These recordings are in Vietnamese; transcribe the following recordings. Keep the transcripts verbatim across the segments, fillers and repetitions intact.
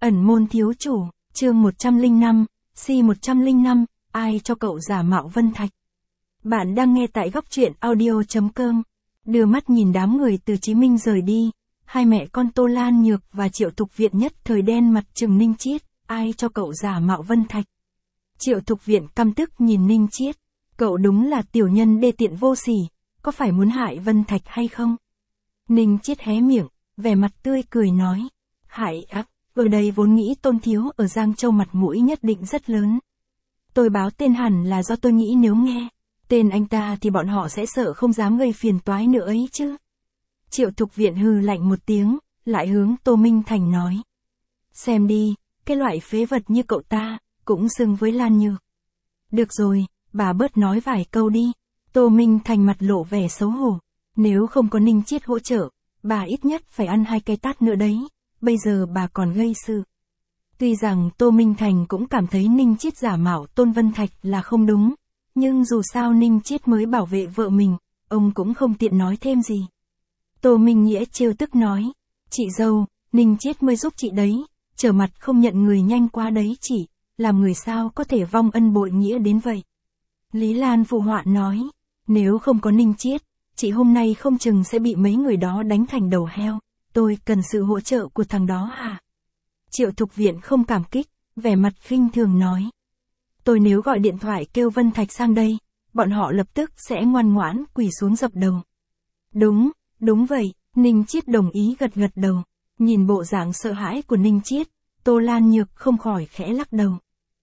Ẩn môn thiếu chủ, chương một trăm lẻ năm, si một trăm lẻ năm, ai cho cậu giả mạo Vân Thạch? Bạn đang nghe tại góc truyện audio.com. Đưa mắt nhìn đám người từ Chí Minh rời đi, hai mẹ con Tô Lan Nhược và Triệu Thục Viện nhất thời đen mặt trừng Ninh Chiết, ai cho cậu giả mạo Vân Thạch? Triệu Thục Viện căm tức nhìn Ninh Chiết, cậu đúng là tiểu nhân đê tiện vô sỉ, có phải muốn hại Vân Thạch hay không? Ninh Chiết hé miệng, vẻ mặt tươi cười nói, hại ác. Ở đây vốn nghĩ Tôn thiếu ở Giang Châu mặt mũi nhất định rất lớn. Tôi báo tên hẳn là do tôi nghĩ nếu nghe tên anh ta thì bọn họ sẽ sợ không dám gây phiền toái nữa ấy chứ. Triệu Thục Viện hừ lạnh một tiếng, lại hướng Tô Minh Thành nói. Xem đi, cái loại phế vật như cậu ta, cũng xưng với Lan Nhược. Được rồi, bà bớt nói vài câu đi. Tô Minh Thành mặt lộ vẻ xấu hổ. Nếu không có Ninh Chiết hỗ trợ, bà ít nhất phải ăn hai cái tát nữa đấy. Bây giờ bà còn gây sự. Tuy rằng Tô Minh Thành cũng cảm thấy Ninh Chiết giả mạo Tôn Vân Thạch là không đúng, nhưng dù sao Ninh Chiết mới bảo vệ vợ mình, ông cũng không tiện nói thêm gì. Tô Minh Nghĩa trêu tức nói, chị dâu, Ninh Chiết mới giúp chị đấy, trở mặt không nhận người nhanh quá đấy chị, làm người sao có thể vong ân bội nghĩa đến vậy. Lý Lan phụ họa nói, nếu không có Ninh Chiết, chị hôm nay không chừng sẽ bị mấy người đó đánh thành đầu heo. Tôi cần sự hỗ trợ của thằng đó à? Triệu Thục Viện không cảm kích, vẻ mặt khinh thường nói. Tôi nếu gọi điện thoại kêu Vân Thạch sang đây, bọn họ lập tức sẽ ngoan ngoãn quỳ xuống dập đầu. Đúng, đúng vậy, Ninh Chiết đồng ý gật gật đầu. Nhìn bộ dạng sợ hãi của Ninh Chiết, Tô Lan Nhược không khỏi khẽ lắc đầu.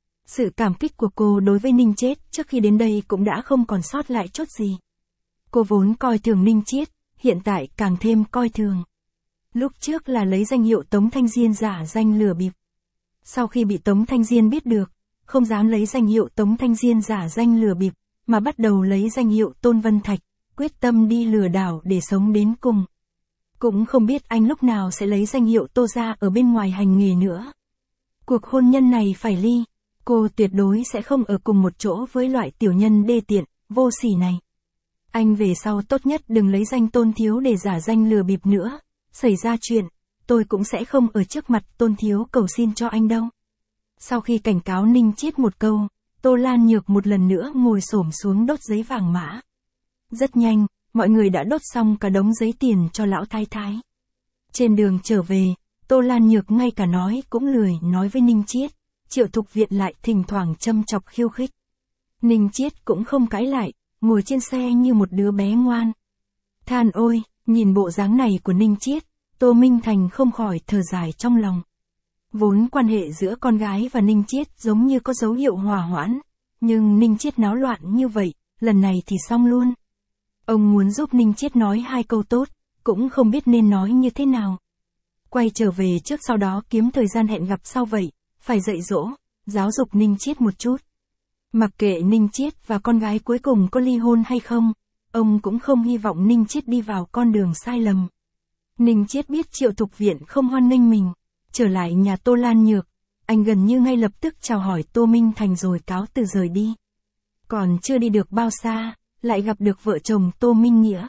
Sự cảm kích của cô đối với Ninh Chiết trước khi đến đây cũng đã không còn sót lại chút gì. Cô vốn coi thường Ninh Chiết, hiện tại càng thêm coi thường. Lúc trước là lấy danh hiệu Tống Thanh Diên giả danh lừa bịp. Sau khi bị Tống Thanh Diên biết được, không dám lấy danh hiệu Tống Thanh Diên giả danh lừa bịp, mà bắt đầu lấy danh hiệu Tôn Vân Thạch, quyết tâm đi lừa đảo để sống đến cùng. Cũng không biết anh lúc nào sẽ lấy danh hiệu Tô ra ở bên ngoài hành nghề nữa. Cuộc hôn nhân này phải ly, cô tuyệt đối sẽ không ở cùng một chỗ với loại tiểu nhân đê tiện, vô sỉ này. Anh về sau tốt nhất đừng lấy danh Tôn thiếu để giả danh lừa bịp nữa. Xảy ra chuyện, tôi cũng sẽ không ở trước mặt Tôn thiếu cầu xin cho anh đâu. Sau khi cảnh cáo Ninh Chiết một câu, Tô Lan Nhược một lần nữa ngồi xổm xuống đốt giấy vàng mã. Rất nhanh, mọi người đã đốt xong cả đống giấy tiền cho lão thái thái. Trên đường trở về, Tô Lan Nhược ngay cả nói cũng lười nói với Ninh Chiết, Triệu Thục Viện lại thỉnh thoảng châm chọc khiêu khích. Ninh Chiết cũng không cãi lại, ngồi trên xe như một đứa bé ngoan. Than ôi! Nhìn bộ dáng này của Ninh Chiết, Tô Minh Thành không khỏi thở dài trong lòng. Vốn quan hệ giữa con gái và Ninh Chiết giống như có dấu hiệu hòa hoãn, nhưng Ninh Chiết náo loạn như vậy, lần này thì xong luôn. Ông muốn giúp Ninh Chiết nói hai câu tốt, cũng không biết nên nói như thế nào. Quay trở về trước sau đó kiếm thời gian hẹn gặp sau vậy, phải dạy dỗ, giáo dục Ninh Chiết một chút. Mặc kệ Ninh Chiết và con gái cuối cùng có ly hôn hay không, ông cũng không hy vọng Ninh Chiết đi vào con đường sai lầm. Ninh Chiết biết Triệu Thục Viện không hoan nghênh mình, trở lại nhà Tô Lan Nhược, anh gần như ngay lập tức chào hỏi Tô Minh Thành rồi cáo từ rời đi. Còn chưa đi được bao xa, lại gặp được vợ chồng Tô Minh Nghĩa.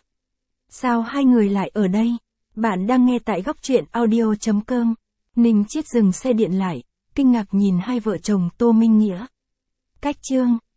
Sao hai người lại ở đây? Bạn đang nghe tại góc truyện audio.com. Ninh Chiết dừng xe điện lại, kinh ngạc nhìn hai vợ chồng Tô Minh Nghĩa. Cách chương